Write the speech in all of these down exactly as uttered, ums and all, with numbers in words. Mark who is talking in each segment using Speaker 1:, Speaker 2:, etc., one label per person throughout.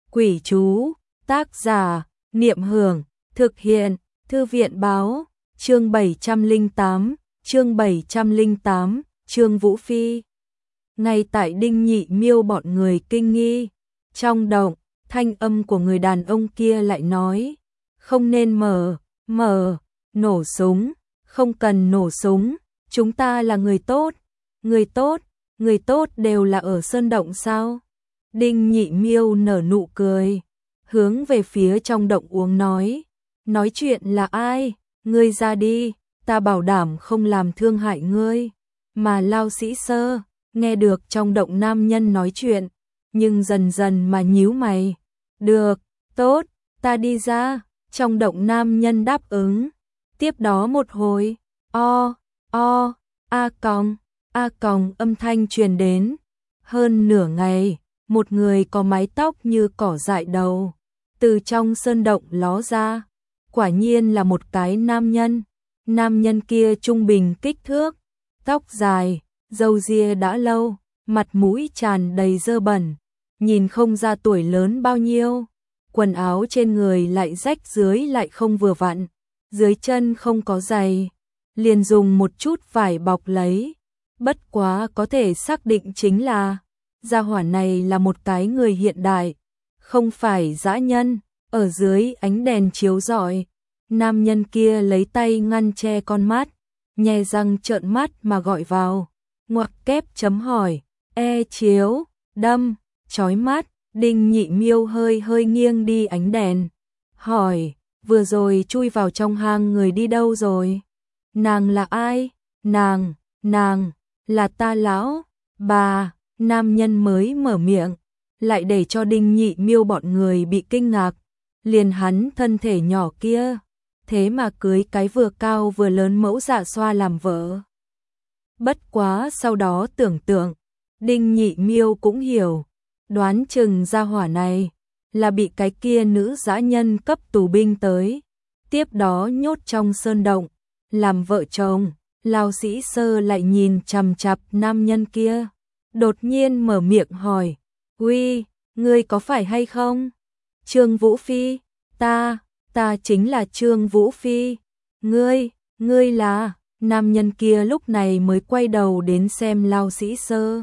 Speaker 1: Quỷ chú, tác giả, Niệm Hưởng, thực hiện, Thư viện báo, chương bảy trăm lẻ tám, chương bảy trăm lẻ tám, Trương Vũ Phi. Ngay tại Đinh Nhị Miêu bọn người kinh nghi, trong động, thanh âm của người đàn ông kia lại nói, không nên mở, mở, nổ súng, không cần nổ súng, chúng ta là người tốt, người tốt, người tốt đều là ở sơn động sao? Đinh Nhị Miêu nở nụ cười, hướng về phía trong động uống nói, nói chuyện là ai, ngươi ra đi, ta bảo đảm không làm thương hại ngươi. Mà Lao Sĩ Sơ, nghe được trong động nam nhân nói chuyện, nhưng dần dần mà nhíu mày, được, tốt, ta đi ra, trong động nam nhân đáp ứng, tiếp đó một hồi, o, o, a còng, a còng âm thanh truyền đến, hơn nửa ngày. Một người có mái tóc như cỏ dại đầu, từ trong sơn động ló ra, quả nhiên là một cái nam nhân. Nam nhân kia trung bình kích thước, tóc dài, râu ria đã lâu, mặt mũi tràn đầy dơ bẩn, nhìn không ra tuổi lớn bao nhiêu. Quần áo trên người lại rách dưới lại không vừa vặn, dưới chân không có giày, liền dùng một chút vải bọc lấy. Bất quá có thể xác định chính là gia hỏa này là một cái người hiện đại, không phải dã nhân. Ở dưới ánh đèn chiếu rọi, nam nhân kia lấy tay ngăn che con mắt, nhe răng trợn mắt mà gọi vào, ngoặc kép chấm hỏi, e chiếu, đâm, chói mắt. Đinh Nhị Miêu hơi hơi nghiêng đi ánh đèn, hỏi, vừa rồi chui vào trong hang người đi đâu rồi? Nàng là ai? Nàng, nàng, là ta lão bà. Nam nhân mới mở miệng, lại để cho Đinh Nhị Miêu bọn người bị kinh ngạc, liền hắn thân thể nhỏ kia, thế mà cưới cái vừa cao vừa lớn mẫu Dạ Xoa làm vợ. Bất quá sau đó tưởng tượng, Đinh Nhị Miêu cũng hiểu, đoán chừng gia hỏa này là bị cái kia nữ dã nhân cấp tù binh tới, tiếp đó nhốt trong sơn động, làm vợ chồng. Lao Sĩ Sơ lại nhìn chằm chằm nam nhân kia, đột nhiên mở miệng hỏi, uy, ngươi có phải hay không? Trương Vũ Phi, ta, ta chính là Trương Vũ Phi. Ngươi, ngươi là? Nam nhân kia lúc này mới quay đầu đến xem Lao Sĩ Sơ.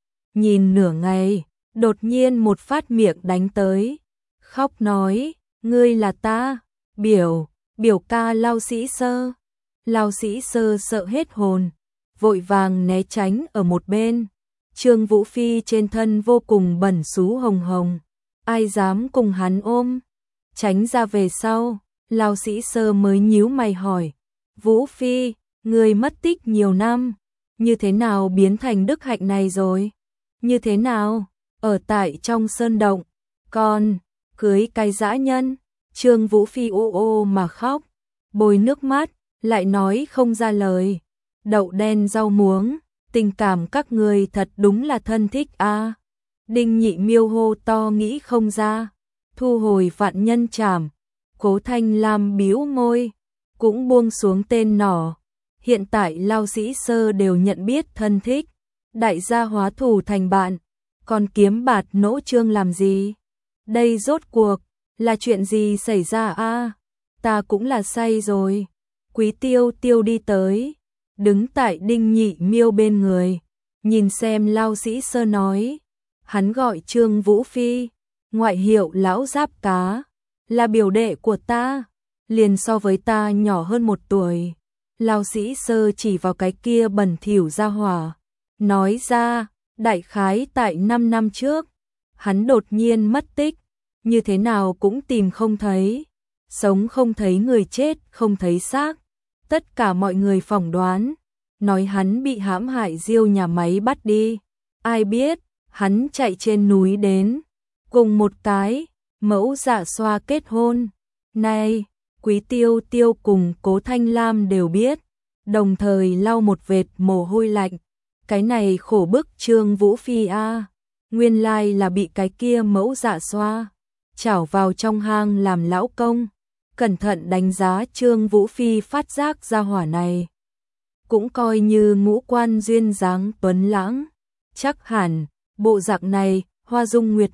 Speaker 1: Nhìn nửa ngày, đột nhiên một phát miệng đánh tới, khóc nói, ngươi là ta, biểu, biểu ca Lao Sĩ Sơ. Lao Sĩ Sơ sợ hết hồn, vội vàng né tránh ở một bên. Trương Vũ Phi trên thân vô cùng bẩn xú hồng hồng, ai dám cùng hắn ôm, tránh ra về sau. Lao Sĩ Sơ mới nhíu mày hỏi, Vũ Phi, người mất tích nhiều năm, như thế nào biến thành đức hạnh này rồi? Như thế nào? Ở tại trong sơn động, còn cưới cái dã nhân. Trương Vũ Phi ô ô mà khóc, bồi nước mắt, lại nói không ra lời. Đậu đen rau muống, tình cảm các người thật đúng là thân thích a. À. Đinh Nhị Miêu hô to nghĩ không ra, thu hồi vạn nhân trảm. Cố Thanh Lam bĩu môi, cũng buông xuống tên nỏ. Hiện tại Lao Sĩ Sơ đều nhận biết thân thích, đại gia hóa thù thành bạn, còn kiếm bạt nỗ trương làm gì? Đây rốt cuộc là chuyện gì xảy ra a? À? Ta cũng là say rồi. Quý Tiêu Tiêu đi tới, đứng tại Đinh Nhị Miêu bên người, nhìn xem Lao Sĩ Sơ nói, hắn gọi Trương Vũ Phi, ngoại hiệu lão giáp cá, là biểu đệ của ta, liền so với ta nhỏ hơn một tuổi. Lao Sĩ Sơ chỉ vào cái kia bẩn thỉu gia hỏa, nói ra, đại khái tại năm năm trước, hắn đột nhiên mất tích, như thế nào cũng tìm không thấy, sống không thấy người, chết không thấy xác. Tất cả mọi người phỏng đoán, nói hắn bị hãm hại diêu nhà máy bắt đi. Ai biết, hắn chạy trên núi đến, cùng một cái mẫu Dạ Xoa kết hôn. Này, Quý Tiêu Tiêu cùng Cố Thanh Lam đều biết, đồng thời lau một vệt mồ hôi lạnh. Cái này khổ bức Trương Vũ Phi a, à. Nguyên lai là bị cái kia mẫu Dạ Xoa chảo vào trong hang làm lão công. Cẩn thận đánh giá Trương Vũ Phi phát giác ra hỏa này, cũng coi như ngũ quan duyên dáng tuấn lãng, chắc hẳn bộ dạng này hoa dung nguyệt mạo,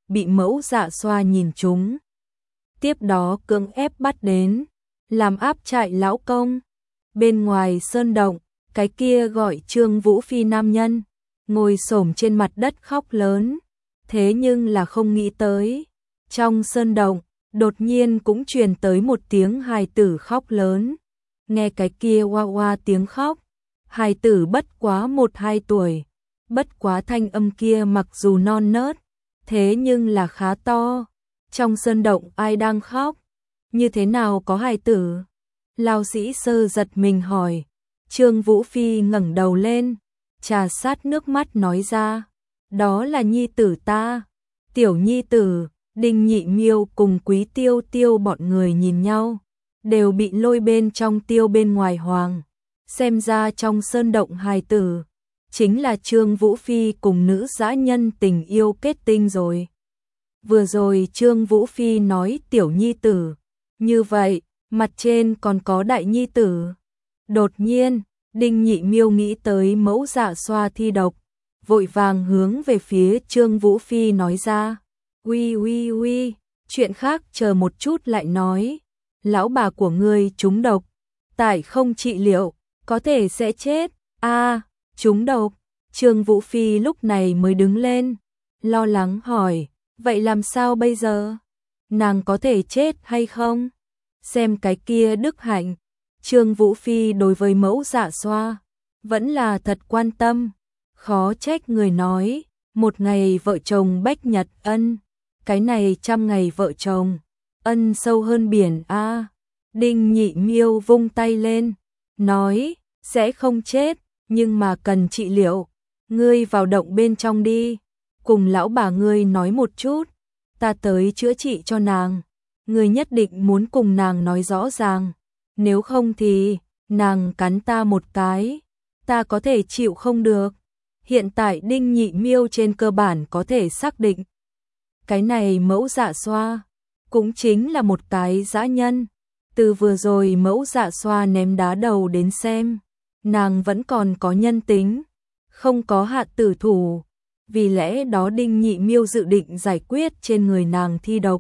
Speaker 1: bị Mẫu Dạ Xoa nhìn trúng. Tiếp đó cưỡng ép bắt đến, làm áp trại lão công. Bên ngoài sơn động, cái kia gọi Trương Vũ Phi nam nhân, ngồi xổm trên mặt đất khóc lớn. Thế nhưng là không nghĩ tới, trong sơn động, đột nhiên cũng truyền tới một tiếng hài tử khóc lớn. Nghe cái kia oa oa tiếng khóc, hài tử bất quá một hai tuổi, bất quá thanh âm kia mặc dù non nớt, thế nhưng là khá to. Trong sơn động ai đang khóc? Như thế nào có hài tử? Lão Sĩ Sơ giật mình hỏi. Trương Vũ Phi ngẩng đầu lên, trà sát nước mắt nói ra, đó là nhi tử ta. Tiểu nhi tử. Đinh Nhị Miêu cùng Quý Tiêu Tiêu bọn người nhìn nhau, đều bị lôi bên trong tiêu bên ngoài hoàng. Xem ra trong sơn động hài tử, chính là Trương Vũ Phi cùng nữ dã nhân tình yêu kết tinh rồi. Vừa rồi Trương Vũ Phi nói tiểu nhi tử, như vậy, mặt trên còn có đại nhi tử. Đột nhiên, Đinh Nhị Miêu nghĩ tới Mẫu Dạ Xoa thi độc, vội vàng hướng về phía Trương Vũ Phi nói ra. Uy uy uy, chuyện khác chờ một chút lại nói. Lão bà của ngươi trúng độc, tại không trị liệu, có thể sẽ chết. A, à, trúng độc. Trương Vũ Phi lúc này mới đứng lên, lo lắng hỏi, vậy làm sao bây giờ? Nàng có thể chết hay không? Xem cái kia đức hạnh. Trương Vũ Phi đối với Mẫu Dạ Xoa vẫn là thật quan tâm, khó trách người nói, một ngày vợ chồng bách nhật ân. Cái này trăm ngày vợ chồng, ân sâu hơn biển a. À. Đinh Nhị Miêu vung tay lên, nói, sẽ không chết, nhưng mà cần trị liệu. Ngươi vào động bên trong đi, cùng lão bà ngươi nói một chút, ta tới chữa trị cho nàng. Ngươi nhất định muốn cùng nàng nói rõ ràng, nếu không thì, nàng cắn ta một cái, ta có thể chịu không được. Hiện tại Đinh Nhị Miêu trên cơ bản có thể xác định, cái này Mẫu Dạ Xoa cũng chính là một cái dã nhân. Từ vừa rồi Mẫu Dạ Xoa ném đá đầu đến xem, nàng vẫn còn có nhân tính, không có hạ tử thủ. Vì lẽ đó Đinh Nhị Miêu dự định giải quyết trên người nàng thi độc,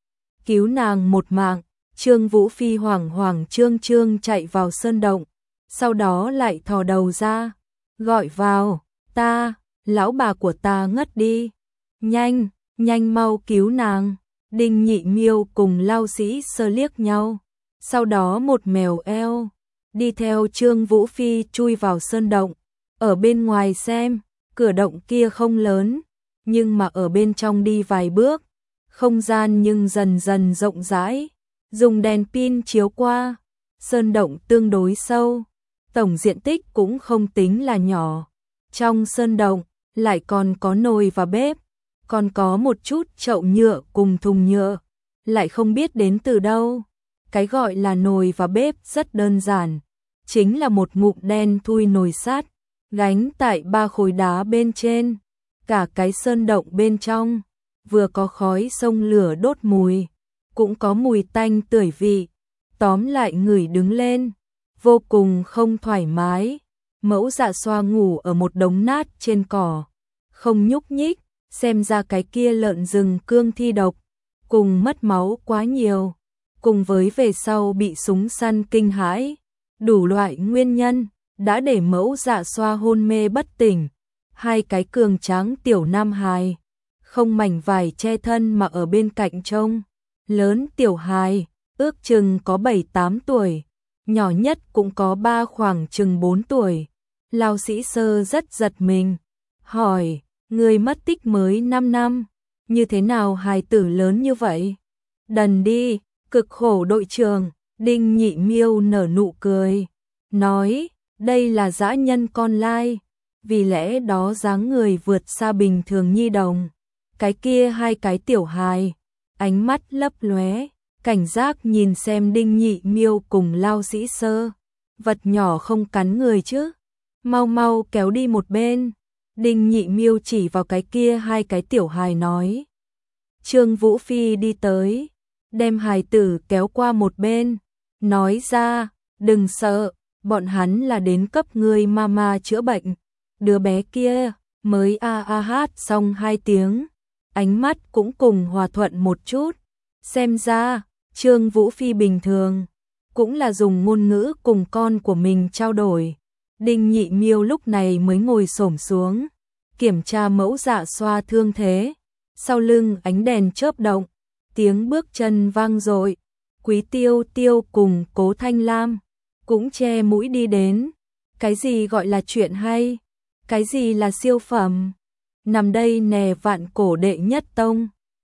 Speaker 1: cứu nàng một mạng. Trương Vũ Phi hoảng hoảng trương trương chạy vào sơn động, sau đó lại thò đầu ra, gọi vào, ta, lão bà của ta ngất đi, nhanh, nhanh mau cứu nàng. Đinh Nhị Miêu cùng Lão Sĩ Sơ liếc nhau, sau đó một mèo eo, đi theo Trương Vũ Phi chui vào sơn động. Ở bên ngoài xem, cửa động kia không lớn, nhưng mà ở bên trong đi vài bước, không gian nhưng dần dần rộng rãi. Dùng đèn pin chiếu qua, sơn động tương đối sâu, tổng diện tích cũng không tính là nhỏ. Trong sơn động lại còn có nồi và bếp, còn có một chút chậu nhựa cùng thùng nhựa, lại không biết đến từ đâu. Cái gọi là nồi và bếp rất đơn giản, chính là một ngụm đen thui nồi sắt, gánh tại ba khối đá bên trên. Cả cái sơn động bên trong, vừa có khói sông lửa đốt mùi, cũng có mùi tanh tưởi vị, tóm lại ngửi đứng lên, vô cùng không thoải mái. Mẫu Dạ Xoa ngủ ở một đống nát trên cỏ, không nhúc nhích, xem ra cái kia lợn rừng cương thi độc, cùng mất máu quá nhiều, cùng với về sau bị súng săn kinh hãi, đủ loại nguyên nhân, đã để Mẫu Dạ Xoa hôn mê bất tỉnh. Hai cái cường tráng tiểu nam hài, không mảnh vải che thân mà ở bên cạnh trông. Lớn tiểu hài, ước chừng có bảy tám tuổi, nhỏ nhất cũng có ba khoảng chừng bốn tuổi. Lão Sĩ Sơ rất giật mình, hỏi, người mất tích mới năm năm, như thế nào hài tử lớn như vậy? Đần đi, cực khổ đội trưởng. Đinh Nhị Miêu nở nụ cười, nói, đây là dã nhân con lai, vì lẽ đó dáng người vượt xa bình thường nhi đồng. Cái kia hai cái tiểu hài, ánh mắt lấp lóe, cảnh giác nhìn xem Đinh Nhị Miêu cùng Lão Sĩ Sơ. Vật nhỏ không cắn người chứ, mau mau kéo đi một bên. Đinh Nhị Miêu chỉ vào cái kia hai cái tiểu hài nói. Trương Vũ Phi đi tới, đem hài tử kéo qua một bên, nói ra, đừng sợ, bọn hắn là đến cấp ngươi mama chữa bệnh. Đứa bé kia mới a a hát xong hai tiếng, ánh mắt cũng cùng hòa thuận một chút. Xem ra, Trương Vũ Phi bình thường, cũng là dùng ngôn ngữ cùng con của mình trao đổi. Đinh Nhị Miêu lúc này mới ngồi xổm xuống, kiểm tra Mẫu Dạ Xoa thương thế. Sau lưng ánh đèn chớp động, tiếng bước chân vang dội. Quý Tiêu Tiêu cùng Cố Thanh Lam cũng che mũi đi đến. Cái gì gọi là chuyện hay? Cái gì là siêu phẩm? Nằm đây nè, Vạn Cổ đệ nhất tông.